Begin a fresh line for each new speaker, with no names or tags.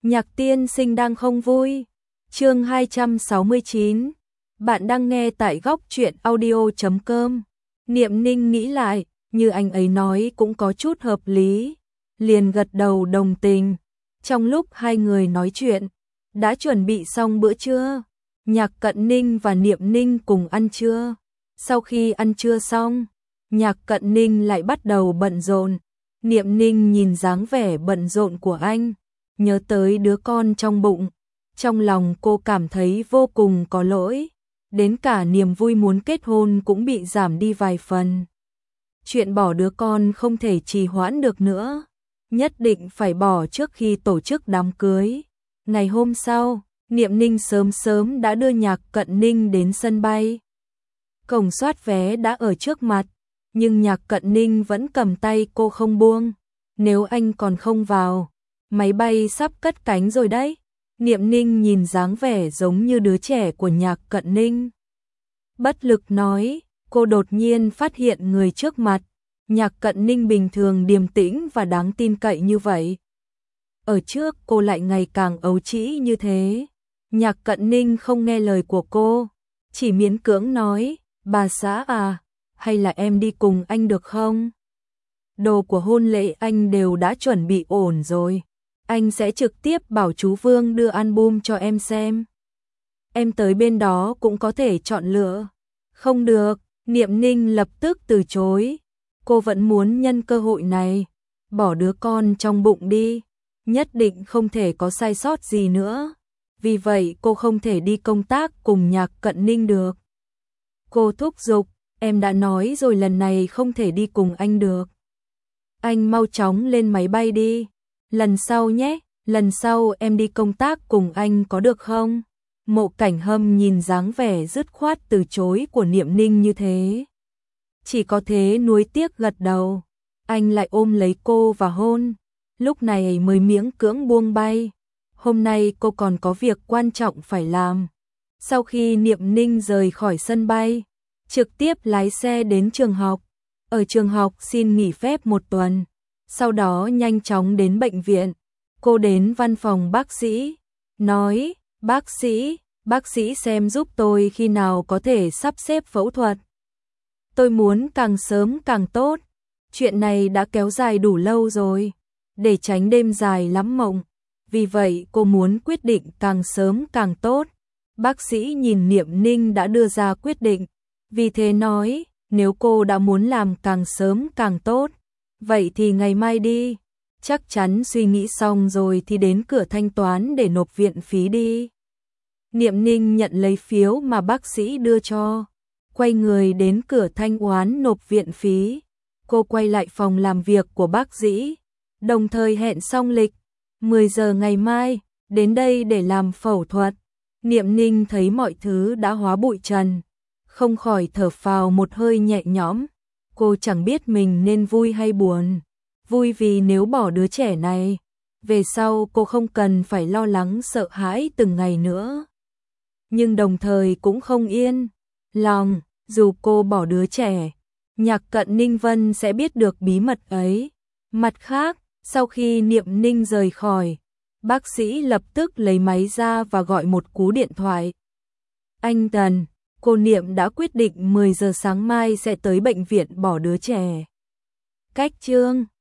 Nhạc tiên sinh đang không vui. Chương 269. Bạn đang nghe tại góc truyện audio.com. Niệm Ninh nghĩ lại, như anh ấy nói cũng có chút hợp lý, liền gật đầu đồng tình. Trong lúc hai người nói chuyện, đã chuẩn bị xong bữa trưa. Nhạc Cận Ninh và Niệm Ninh cùng ăn trưa. Sau khi ăn trưa xong, Nhạc Cận Ninh lại bắt đầu bận rộn. Niệm Ninh nhìn dáng vẻ bận rộn của anh, nhớ tới đứa con trong bụng, trong lòng cô cảm thấy vô cùng có lỗi, đến cả niềm vui muốn kết hôn cũng bị giảm đi vài phần. Chuyện bỏ đứa con không thể trì hoãn được nữa, nhất định phải bỏ trước khi tổ chức đám cưới. Ngày hôm sau, Niệm Ninh sớm sớm đã đưa Nhạc Cận Ninh đến sân bay. Cổng soát vé đã ở trước mặt, nhưng Nhạc Cận Ninh vẫn cầm tay cô không buông. Nếu anh còn không vào, máy bay sắp cất cánh rồi đấy. Niệm Ninh nhìn dáng vẻ giống như đứa trẻ của Nhạc Cận Ninh, bất lực nói. Cô đột nhiên phát hiện người trước mặt, Nhạc Cận Ninh bình thường điềm tĩnh và đáng tin cậy như vậy, ở trước cô lại ngày càng ấu trĩ như thế. Nhạc Cận Ninh không nghe lời của cô, chỉ miễn cưỡng nói, bà xã à, hay là em đi cùng anh được không? Đồ của hôn lễ anh đều đã chuẩn bị ổn rồi, anh sẽ trực tiếp bảo chú Vương đưa album cho em xem. Em tới bên đó cũng có thể chọn lựa. Không được, Niệm Ninh lập tức từ chối. Cô vẫn muốn nhân cơ hội này, bỏ đứa con trong bụng đi, nhất định không thể có sai sót gì nữa. Vì vậy cô không thể đi công tác cùng Nhạc Cận Ninh được. Cô thúc giục, em đã nói rồi lần này không thể đi cùng anh được. Anh mau chóng lên máy bay đi, lần sau nhé, lần sau em đi công tác cùng anh có được không? Mộ Cảnh Hâm nhìn dáng vẻ dứt khoát từ chối của Niệm Ninh như thế, chỉ có thế nuối tiếc gật đầu. Anh lại ôm lấy cô và hôn, lúc này mới miễn cưỡng buông bay. Hôm nay cô còn có việc quan trọng phải làm. Sau khi Niệm Ninh rời khỏi sân bay, trực tiếp lái xe đến trường học. Ở trường học xin nghỉ phép một tuần, sau đó nhanh chóng đến bệnh viện. Cô đến văn phòng bác sĩ, nói, bác sĩ xem giúp tôi khi nào có thể sắp xếp phẫu thuật. Tôi muốn càng sớm càng tốt, chuyện này đã kéo dài đủ lâu rồi, để tránh đêm dài lắm mộng. Vì vậy cô muốn quyết định càng sớm càng tốt. Bác sĩ nhìn Niệm Ninh đã đưa ra quyết định, vì thế nói, nếu cô đã muốn làm càng sớm càng tốt, vậy thì ngày mai đi. Chắc chắn suy nghĩ xong rồi thì đến cửa thanh toán để nộp viện phí đi. Niệm Ninh nhận lấy phiếu mà bác sĩ đưa cho, quay người đến cửa thanh toán nộp viện phí. Cô quay lại phòng làm việc của bác sĩ, đồng thời hẹn xong lịch 10 giờ ngày mai, đến đây để làm phẫu thuật. Niệm Ninh thấy mọi thứ đã hóa bụi trần, không khỏi thở phào một hơi nhẹ nhõm. Cô chẳng biết mình nên vui hay buồn. Vui vì nếu bỏ đứa trẻ này, về sau cô không cần phải lo lắng sợ hãi từng ngày nữa. Nhưng đồng thời cũng không yên lòng, dù cô bỏ đứa trẻ, Nhạc Cận Ninh Vân sẽ biết được bí mật ấy. Mặt khác, sau khi Niệm Ninh rời khỏi, bác sĩ lập tức lấy máy ra và gọi một cú điện thoại. Anh Tần, cô Niệm đã quyết định 10 giờ sáng mai sẽ tới bệnh viện bỏ đứa trẻ. Cách chương